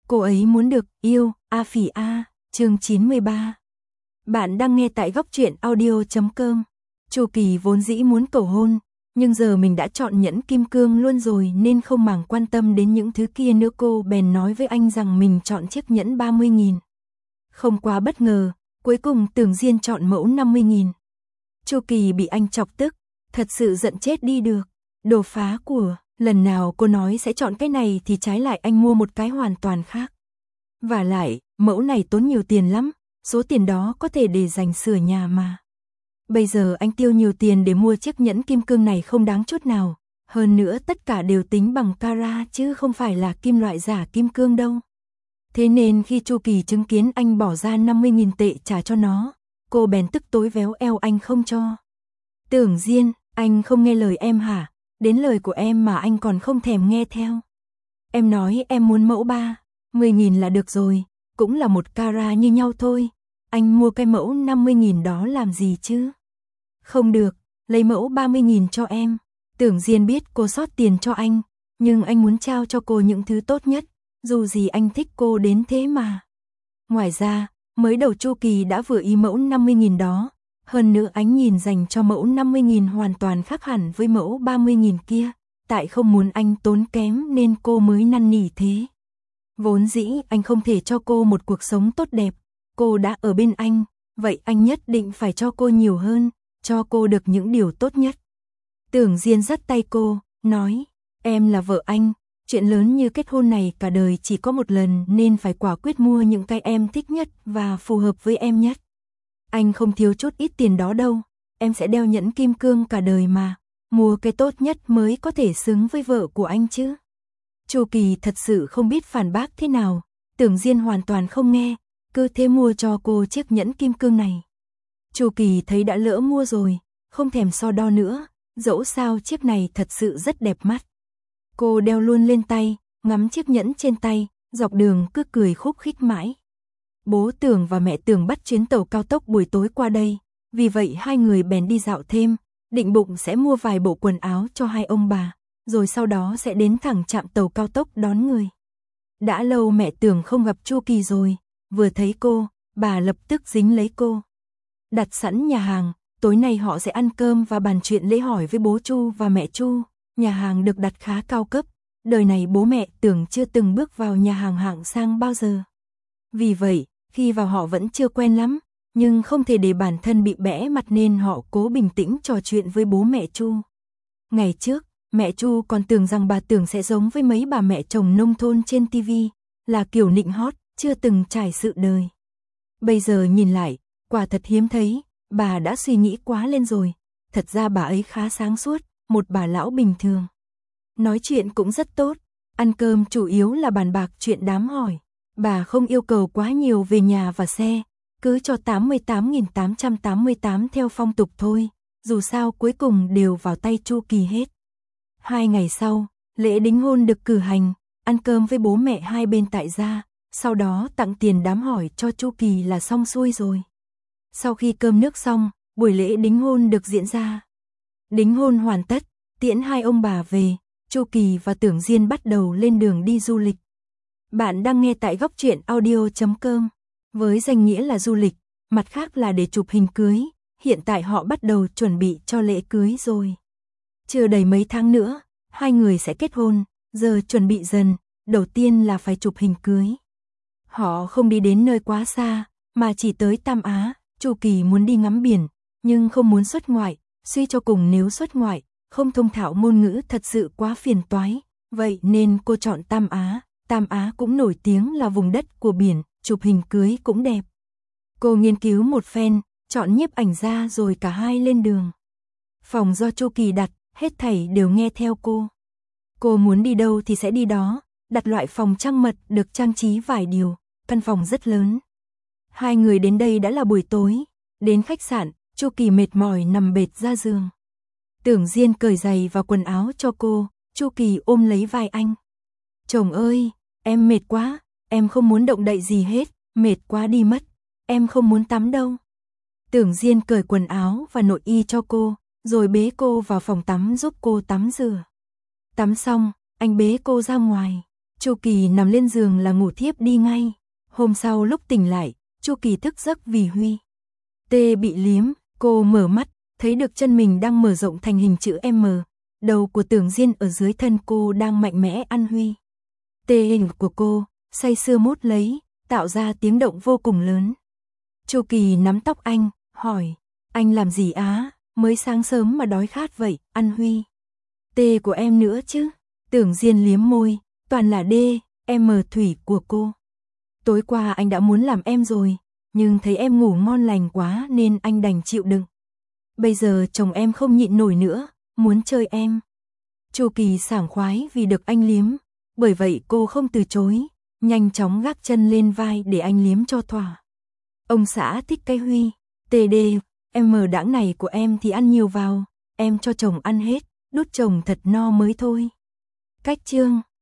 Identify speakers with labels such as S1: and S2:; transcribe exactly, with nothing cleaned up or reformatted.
S1: Cô ấy muốn được yêu, A Phỉ A, chương chín mươi ba. Bạn đang nghe tại góc truyện audio chấm com. Chu Kỳ vốn dĩ muốn cầu hôn, nhưng giờ mình đã chọn nhẫn kim cương luôn rồi nên không màng quan tâm đến những thứ kia nữa, cô bèn nói với anh rằng mình chọn chiếc nhẫn ba mươi nghìn. Không quá bất ngờ, cuối cùng Tưởng Diên chọn mẫu năm mươi nghìn. Chu Kỳ bị anh chọc tức, thật sự giận chết đi được. Đồ phá của, lần nào cô nói sẽ chọn cái này thì trái lại anh mua một cái hoàn toàn khác. Và lại, mẫu này tốn nhiều tiền lắm, số tiền đó có thể để dành sửa nhà mà. Bây giờ anh tiêu nhiều tiền để mua chiếc nhẫn kim cương này không đáng chút nào, hơn nữa tất cả đều tính bằng carat chứ không phải là kim loại giả kim cương đâu. Thế nên khi Chu Kỳ chứng kiến anh bỏ ra năm mươi nghìn tệ trả cho nó, cô bèn tức tối véo eo anh không cho. Tưởng Diên, anh không nghe lời em hả? Đến lời của em mà anh còn không thèm nghe theo. Em nói em muốn mẫu ba mươi nghìn là được rồi, cũng là một carat như nhau thôi. Anh mua cái mẫu năm mươi nghìn đó làm gì chứ? Không được, lấy mẫu ba mươi nghìn cho em. Tưởng Diên biết cô sót tiền cho anh, nhưng anh muốn trao cho cô những thứ tốt nhất, dù gì anh thích cô đến thế mà. Ngoài ra, mới đầu Chu Kỳ đã vừa ý mẫu năm mươi nghìn đó, hơn nữa ánh nhìn dành cho mẫu năm mươi nghìn hoàn toàn khác hẳn với mẫu ba mươi nghìn kia, tại không muốn anh tốn kém nên cô mới năn nỉ thế. Vốn dĩ anh không thể cho cô một cuộc sống tốt đẹp, cô đã ở bên anh, vậy anh nhất định phải cho cô nhiều hơn, cho cô được những điều tốt nhất. Tưởng Diên dắt tay cô, nói, em là vợ anh, chuyện lớn như kết hôn này cả đời chỉ có một lần nên phải quả quyết mua những cái em thích nhất và phù hợp với em nhất. Anh không thiếu chút ít tiền đó đâu, em sẽ đeo nhẫn kim cương cả đời mà, mua cái tốt nhất mới có thể xứng với vợ của anh chứ. Chu Kỳ thật sự không biết phản bác thế nào, Tưởng Diên hoàn toàn không nghe, cứ thế mua cho cô chiếc nhẫn kim cương này. Chu Kỳ thấy đã lỡ mua rồi, không thèm so đo nữa, dẫu sao chiếc này thật sự rất đẹp mắt. Cô đeo luôn lên tay, ngắm chiếc nhẫn trên tay, dọc đường cứ cười khúc khích mãi. Bố Tưởng và mẹ Tưởng bắt chuyến tàu cao tốc buổi tối qua đây, vì vậy hai người bèn đi dạo thêm, định bụng sẽ mua vài bộ quần áo cho hai ông bà, rồi sau đó sẽ đến thẳng trạm tàu cao tốc đón người. Đã lâu mẹ Tưởng không gặp Chu Kỳ rồi, vừa thấy cô, bà lập tức dính lấy cô. Đặt sẵn nhà hàng, tối nay họ sẽ ăn cơm và bàn chuyện lễ hỏi với bố Chu và mẹ Chu. Nhà hàng được đặt khá cao cấp, đời này bố mẹ Tưởng chưa từng bước vào nhà hàng hạng sang bao giờ. Vì vậy, khi vào họ vẫn chưa quen lắm, nhưng không thể để bản thân bị bẽ mặt nên họ cố bình tĩnh trò chuyện với bố mẹ Chu. Ngày trước, mẹ Chu còn tưởng rằng bà Tưởng sẽ giống với mấy bà mẹ chồng nông thôn trên ti vi, là kiểu nịnh hót, chưa từng trải sự đời. Bây giờ nhìn lại, quả thật hiếm thấy, bà đã suy nghĩ quá lên rồi, thật ra bà ấy khá sáng suốt, một bà lão bình thường. Nói chuyện cũng rất tốt, ăn cơm chủ yếu là bàn bạc chuyện đám hỏi. Bà không yêu cầu quá nhiều về nhà và xe, cứ cho tám mươi tám nghìn tám trăm tám mươi tám theo phong tục thôi, dù sao cuối cùng đều vào tay Chu Kỳ hết. Hai ngày sau, lễ đính hôn được cử hành, ăn cơm với bố mẹ hai bên tại gia, sau đó tặng tiền đám hỏi cho Chu Kỳ là xong xuôi rồi. Sau khi cơm nước xong, buổi lễ đính hôn được diễn ra. Đính hôn hoàn tất, tiễn hai ông bà về, Chu Kỳ và Tưởng Diên bắt đầu lên đường đi du lịch. Bạn đang nghe tại góc truyện audio chấm com. Với danh nghĩa là du lịch, mặt khác là để chụp hình cưới, hiện tại họ bắt đầu chuẩn bị cho lễ cưới rồi. Chưa đầy mấy tháng nữa, hai người sẽ kết hôn, giờ chuẩn bị dần, đầu tiên là phải chụp hình cưới. Họ không đi đến nơi quá xa, mà chỉ tới Tam Á. Chu Kỳ muốn đi ngắm biển, nhưng không muốn xuất ngoại, suy cho cùng nếu xuất ngoại, không thông thạo ngôn ngữ thật sự quá phiền toái, vậy nên cô chọn Tam Á. Tam Á cũng nổi tiếng là vùng đất của biển, chụp hình cưới cũng đẹp. Cô nghiên cứu một phen, chọn nhiếp ảnh ra rồi cả hai lên đường. Phòng do Chu Kỳ đặt, hết thảy đều nghe theo cô. Cô muốn đi đâu thì sẽ đi đó, đặt loại phòng trăng mật được trang trí vài điều, căn phòng rất lớn. Hai người đến đây đã là buổi tối, đến khách sạn, Chu Kỳ mệt mỏi nằm bệt ra giường. Tưởng Diên cởi giày và quần áo cho cô, Chu Kỳ ôm lấy vai anh. Chồng ơi, em mệt quá, em không muốn động đậy gì hết, mệt quá đi mất, em không muốn tắm đâu. Tưởng Diên cởi quần áo và nội y cho cô, rồi bế cô vào phòng tắm giúp cô tắm rửa. Tắm xong, anh bế cô ra ngoài, Chu Kỳ nằm lên giường là ngủ thiếp đi ngay. Hôm sau lúc tỉnh lại, Chu Kỳ thức giấc vì Huy Tê bị liếm, cô mở mắt, thấy được chân mình đang mở rộng thành hình chữ M. Đầu của Tưởng Diên ở dưới thân cô đang mạnh mẽ ăn Huy Tê hình của cô, say sưa mút lấy, tạo ra tiếng động vô cùng lớn. Chu Kỳ nắm tóc anh, hỏi, anh làm gì á, mới sáng sớm mà đói khát vậy, ăn Huy Tê của em nữa chứ. Tưởng Diên liếm môi, toàn là D, M thủy của cô. Tối qua anh đã muốn làm em rồi, nhưng thấy em ngủ ngon lành quá nên anh đành chịu đựng. Bây giờ chồng em không nhịn nổi nữa, muốn chơi em. Chu Kỳ sảng khoái vì được anh liếm, bởi vậy cô không từ chối, nhanh chóng gác chân lên vai để anh liếm cho thỏa. Ông xã thích cái Huy Tê đê, M đãng này của em thì ăn nhiều vào, em cho chồng ăn hết, đút chồng thật no mới thôi. Cách chương